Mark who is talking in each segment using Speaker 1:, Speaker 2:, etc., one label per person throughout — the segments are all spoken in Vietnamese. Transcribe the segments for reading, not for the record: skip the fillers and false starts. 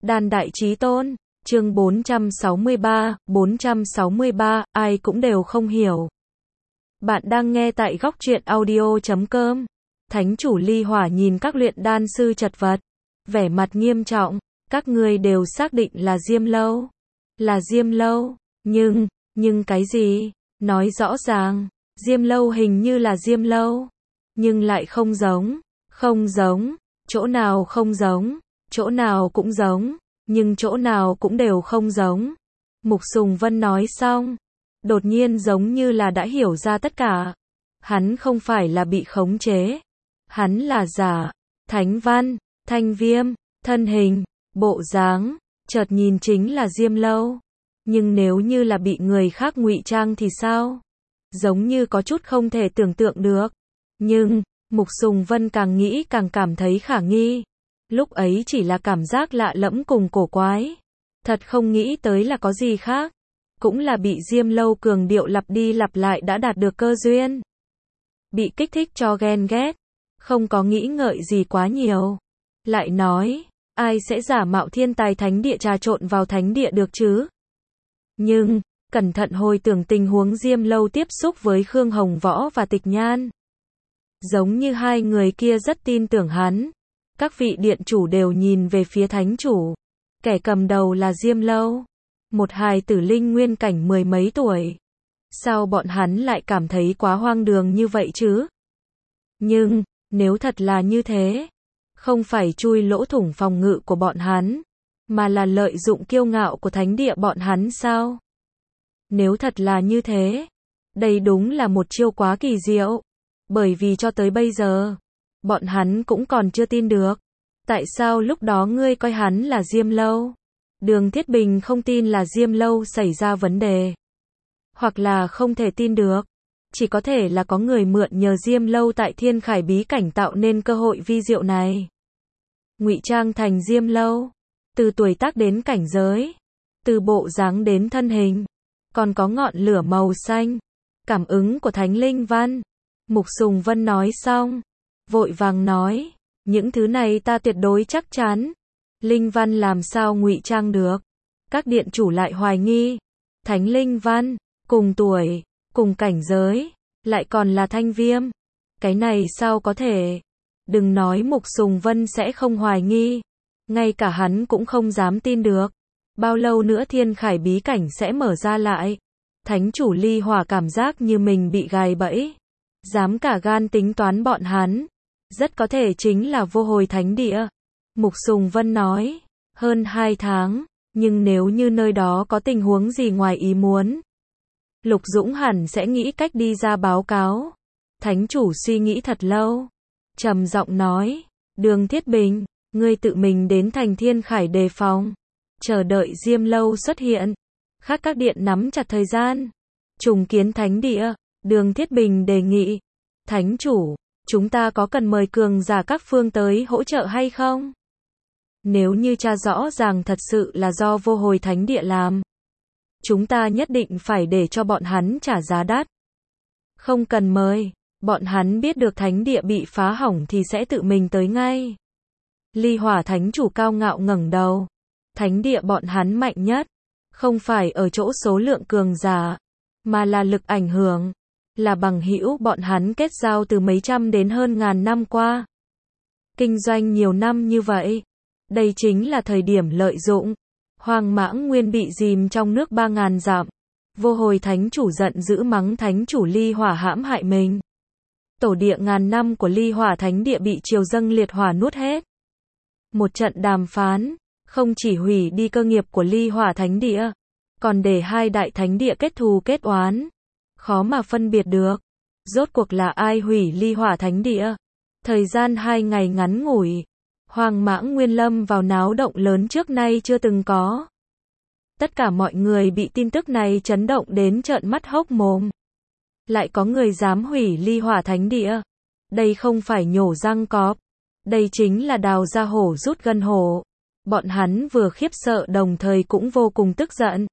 Speaker 1: Đan Đại Chí Tôn, chương 463, ai cũng đều không hiểu. Bạn đang nghe tại góc truyện audio.com. Thánh chủ Ly Hỏa nhìn các luyện đan sư chật vật, vẻ mặt nghiêm trọng, các ngươi đều xác định là Diêm Lâu. Là Diêm Lâu, nhưng cái gì? Nói rõ ràng, Diêm Lâu hình như là Diêm Lâu, nhưng lại không giống, chỗ nào không giống, chỗ nào cũng giống, nhưng chỗ nào cũng đều không giống. Mục Sùng Vân nói xong, đột nhiên giống như là đã hiểu ra tất cả. Hắn không phải là bị khống chế, hắn là giả. Thánh văn, thanh viêm, thân hình, bộ dáng, chợt nhìn chính là Diêm Lâu. Nhưng nếu như là bị người khác ngụy trang thì sao? Giống như có chút không thể tưởng tượng được. Nhưng, Mục Sùng Vân càng nghĩ càng cảm thấy khả nghi. Lúc ấy chỉ là cảm giác lạ lẫm cùng cổ quái. Thật không nghĩ tới là có gì khác. Cũng là bị Diêm Lâu cường điệu lặp đi lặp lại đã đạt được cơ duyên. Bị kích thích cho ghen ghét. Không có nghĩ ngợi gì quá nhiều. Lại nói, ai sẽ giả mạo thiên tài thánh địa trà trộn vào thánh địa được chứ? Nhưng, cẩn thận hồi tưởng tình huống Diêm Lâu tiếp xúc với Khương Hồng Võ và Tịch Nhan. Giống như hai người kia rất tin tưởng hắn. Các vị điện chủ đều nhìn về phía thánh chủ. Kẻ cầm đầu là Diêm Lâu. Một hài tử linh nguyên cảnh 10 mấy tuổi. Sao bọn hắn lại cảm thấy quá hoang đường như vậy chứ? Nhưng, nếu thật là như thế, không phải chui lỗ thủng phòng ngự của bọn hắn, mà là lợi dụng kiêu ngạo của thánh địa bọn hắn sao? Nếu thật là như thế, đây đúng là một chiêu quá kỳ diệu. Bởi vì cho tới bây giờ, bọn hắn cũng còn chưa tin được. Tại sao lúc đó ngươi coi hắn là Diêm Lâu? Đường Thiết Bình không tin là Diêm Lâu xảy ra vấn đề. Hoặc là không thể tin được. Chỉ có thể là có người mượn nhờ Diêm Lâu tại Thiên Khải bí cảnh tạo nên cơ hội vi diệu này. Ngụy trang thành Diêm Lâu. Từ tuổi tác đến cảnh giới. Từ bộ dáng đến thân hình. Còn có ngọn lửa màu xanh. Cảm ứng của Thánh Linh Văn. Mục Sùng Vân nói xong. Vội vàng nói. Những thứ này ta tuyệt đối chắc chắn. Linh Văn làm sao ngụy trang được? Các điện chủ lại hoài nghi. Thánh Linh Văn, cùng tuổi, cùng cảnh giới, lại còn là thanh viêm. Cái này sao có thể? Đừng nói Mục Sùng Vân sẽ không hoài nghi. Ngay cả hắn cũng không dám tin được. Bao lâu nữa Thiên Khải bí cảnh sẽ mở ra lại? Thánh chủ Ly Hỏa cảm giác như mình bị gài bẫy. Dám cả gan tính toán bọn hắn. Rất có thể chính là vô hồi thánh địa. Mục Sùng Vân nói, hơn 2 tháng, nhưng nếu như nơi đó có tình huống gì ngoài ý muốn, Lục Dũng hẳn sẽ nghĩ cách đi ra báo cáo. Thánh chủ suy nghĩ thật lâu, trầm giọng nói, Đường Thiết Bình, ngươi tự mình đến thành Thiên Khải đề phòng, chờ đợi Diêm Lâu xuất hiện. Khác các điện nắm chặt thời gian, trùng kiến thánh địa. Đường Thiết Bình đề nghị, thánh chủ, chúng ta có cần mời cường giả các phương tới hỗ trợ hay không? Nếu như tra rõ ràng thật sự là do vô hồi thánh địa làm, chúng ta nhất định phải để cho bọn hắn trả giá đắt. Không cần mời, bọn hắn biết được thánh địa bị phá hỏng thì sẽ tự mình tới ngay. Ly Hỏa thánh chủ cao ngạo ngẩng đầu. Thánh địa bọn hắn mạnh nhất, không phải ở chỗ số lượng cường giả, mà là lực ảnh hưởng. Là bằng hữu bọn hắn kết giao từ mấy trăm đến hơn ngàn năm qua. Kinh doanh nhiều năm như vậy. Đây chính là thời điểm lợi dụng. Hoàng Mãng Nguyên bị dìm trong nước 3.000 dặm. Vô hồi thánh chủ giận dữ mắng thánh chủ Ly Hỏa hãm hại mình. Tổ địa ngàn năm của Ly Hỏa thánh địa bị triều dâng liệt hỏa nuốt hết. Một trận đàm phán, không chỉ hủy đi cơ nghiệp của Ly Hỏa thánh địa, còn để hai đại thánh địa kết thù kết oán. Khó mà phân biệt được. Rốt cuộc là ai hủy Ly Hỏa thánh địa? Thời gian 2 ngày ngắn ngủi. Hoàng Mãng Nguyên lâm vào náo động lớn trước nay chưa từng có. Tất cả mọi người bị tin tức này chấn động đến trợn mắt hốc mồm. Lại có người dám hủy Ly Hỏa thánh địa. Đây không phải nhổ răng cọp. Đây chính là đào ra hổ rút gân hổ. Bọn hắn vừa khiếp sợ đồng thời cũng vô cùng tức giận.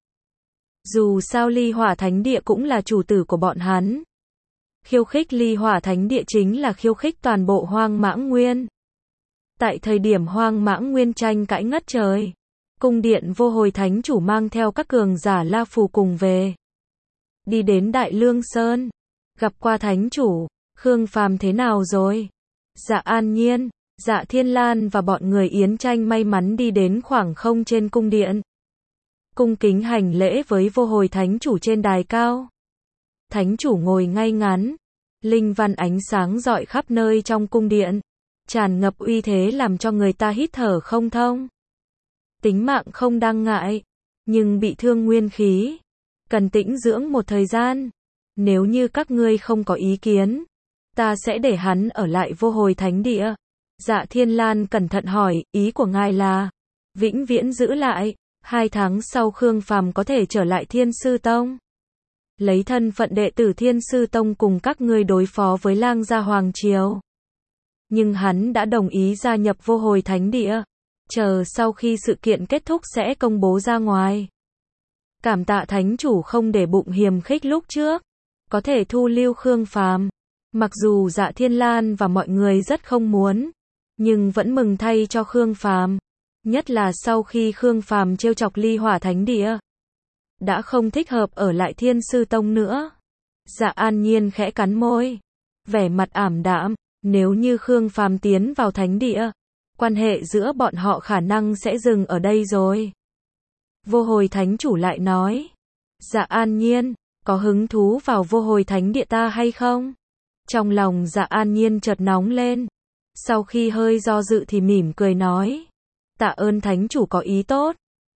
Speaker 1: Dù sao Ly Hỏa thánh địa cũng là chủ tử của bọn hắn. Khiêu khích Ly Hỏa thánh địa chính là khiêu khích toàn bộ Hoang Mãng Nguyên. Tại thời điểm Hoang Mãng Nguyên tranh cãi ngất trời, Cung điện vô hồi thánh chủ mang theo các cường giả La Phù cùng về. Đi đến Đại Lương Sơn. Gặp qua thánh chủ. Khương Phàm thế nào rồi? Dạ An Nhiên, Dạ Thiên Lan và bọn người Yến Tranh may mắn đi đến khoảng không trên cung điện. Cung kính hành lễ với vô hồi thánh chủ trên đài cao. Thánh chủ ngồi ngay ngắn. Linh văn ánh sáng rọi khắp nơi trong cung điện. Tràn ngập uy thế làm cho người ta hít thở không thông. Tính mạng không đáng ngại. Nhưng bị thương nguyên khí. Cần tĩnh dưỡng một thời gian. Nếu như các ngươi không có ý kiến, ta sẽ để hắn ở lại vô hồi thánh địa. Dạ Thiên Lan cẩn thận hỏi, ý của ngài là vĩnh viễn giữ lại, 2 tháng sau Khương Phàm có thể trở lại Thiên Sư Tông. Lấy thân phận đệ tử Thiên Sư Tông cùng các ngươi đối phó với Lang gia Hoàng Triều. Nhưng hắn đã đồng ý gia nhập vô hồi thánh địa. Chờ sau khi sự kiện kết thúc sẽ công bố ra ngoài. Cảm tạ thánh chủ không để bụng hiềm khích lúc trước. Có thể thu lưu Khương Phàm. Mặc dù Dạ Thiên Lan và mọi người rất không muốn, nhưng vẫn mừng thay cho Khương Phàm. Nhất là sau khi Khương Phàm trêu chọc Ly Hỏa Thánh Địa. Đã không thích hợp ở lại Thiên Sư Tông nữa. Dạ An Nhiên khẽ cắn môi. Vẻ mặt ảm đạm. Nếu như Khương Phàm tiến vào Thánh Địa, quan hệ giữa bọn họ khả năng sẽ dừng ở đây rồi. Vô hồi thánh chủ lại nói. Dạ An Nhiên, có hứng thú vào vô hồi thánh địa ta hay không? Trong lòng Dạ An Nhiên chợt nóng lên. Sau khi hơi do dự thì mỉm cười nói. Tạ ơn thánh chủ có ý tốt.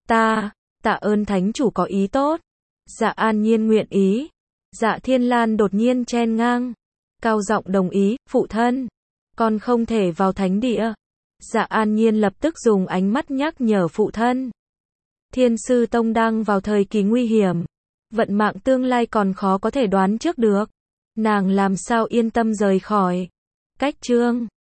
Speaker 1: Tạ ơn thánh chủ có ý tốt. Dạ An Nhiên nguyện ý. Dạ Thiên Lan đột nhiên chen ngang. Cao giọng đồng ý, phụ thân. Con không thể vào thánh địa. Dạ An Nhiên lập tức dùng ánh mắt nhắc nhở phụ thân. Thiên Sư Tông đang vào thời kỳ nguy hiểm. Vận mạng tương lai còn khó có thể đoán trước được. Nàng làm sao yên tâm rời khỏi. Cách chương